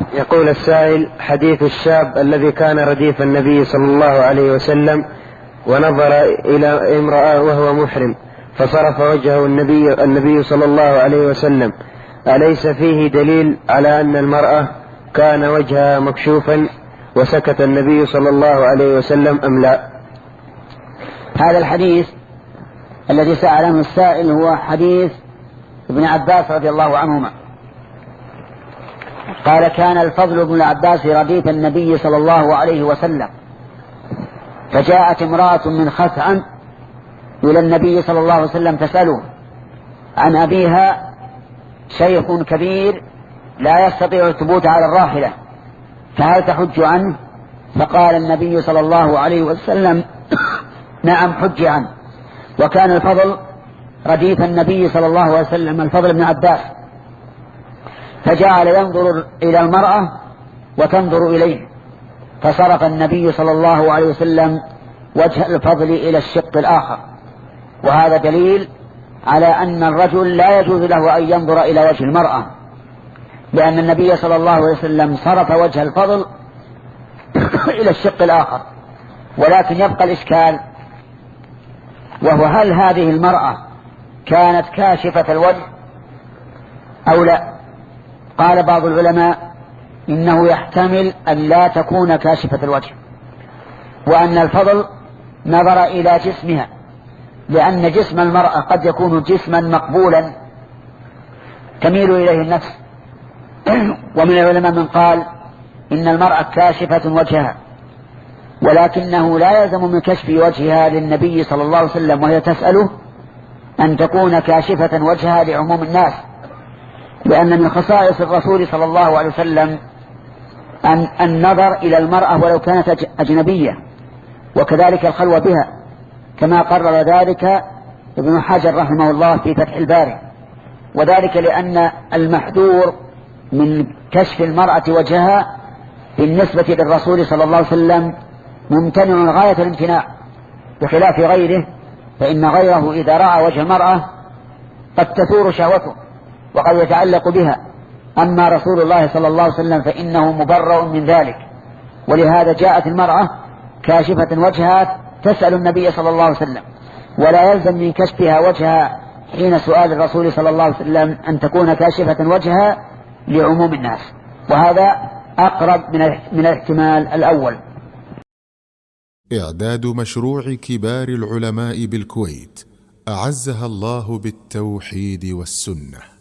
يقول السائل: حديث الشاب الذي كان رديف النبي صلى الله عليه وسلم ونظر إلى امرأة وهو محرم فصرف وجهه النبي صلى الله عليه وسلم، أليس فيه دليل على أن المرأة كان وجهها مكشوفا وسكت النبي صلى الله عليه وسلم أم لا؟ هذا الحديث الذي سأل عنه السائل هو حديث ابن عباس رضي الله عنهما، قال: كان الفضل بن العباس رديف النبي صلى الله عليه وسلم، فجاءت امرأة من خثعم إلى النبي صلى الله عليه وسلم تسأله عن أبيها، شيخ كبير لا يستطيع الثبوت على الراحلة، فهل تحج عنه؟ فقال النبي صلى الله عليه وسلم: نعم، حج عنه. وكان الفضل رديف النبي صلى الله عليه وسلم، الفضل بن عباس، فجعل ينظر إلى المرأة وتنظر إليه، فصرف النبي صلى الله عليه وسلم وجه الفضل إلى الشق الآخر. وهذا دليل على أن الرجل لا يجوز له أن ينظر إلى وجه المرأة، لأن النبي صلى الله عليه وسلم صرف وجه الفضل إلى الشق الآخر. ولكن يبقى الإشكال، وهو: هل هذه المرأة كانت كاشفة الوجه أو لا؟ قال بعض العلماء إنه يحتمل أن لا تكون كاشفة الوجه، وأن الفضل نظر إلى جسمها، لأن جسم المرأة قد يكون جسما مقبولا تميل إليه النفس. ومن العلماء من قال إن المرأة كاشفة وجهها، ولكنه لا يلزم من كشف وجهها للنبي صلى الله عليه وسلم وهي تسأله أن تكون كاشفة وجهها لعموم الناس، لأن من خصائص الرسول صلى الله عليه وسلم أن النظر إلى المرأة ولو كانت أجنبية، وكذلك الخلوة بها، كما قرر ذلك ابن حجر رحمه الله في فتح الباري. وذلك لأن المحذور من كشف المرأة وجهها بالنسبة للرسول صلى الله عليه وسلم ممتنع غاية الامتناع، بخلاف غيره، فإن غيره إذا رأى وجه المرأة قد تثور شهوته وقد يتعلق بها، أما رسول الله صلى الله عليه وسلم فإنه مبرأ من ذلك. ولهذا جاءت المرأة كاشفة وجهها تسأل النبي صلى الله عليه وسلم، ولا يلزم من كشفها وجهها حين سؤال الرسول صلى الله عليه وسلم أن تكون كاشفة وجهها لعموم الناس، وهذا أقرب من الاحتمال الأول. إعداد مشروع كبار العلماء بالكويت أعزها الله بالتوحيد والسنة.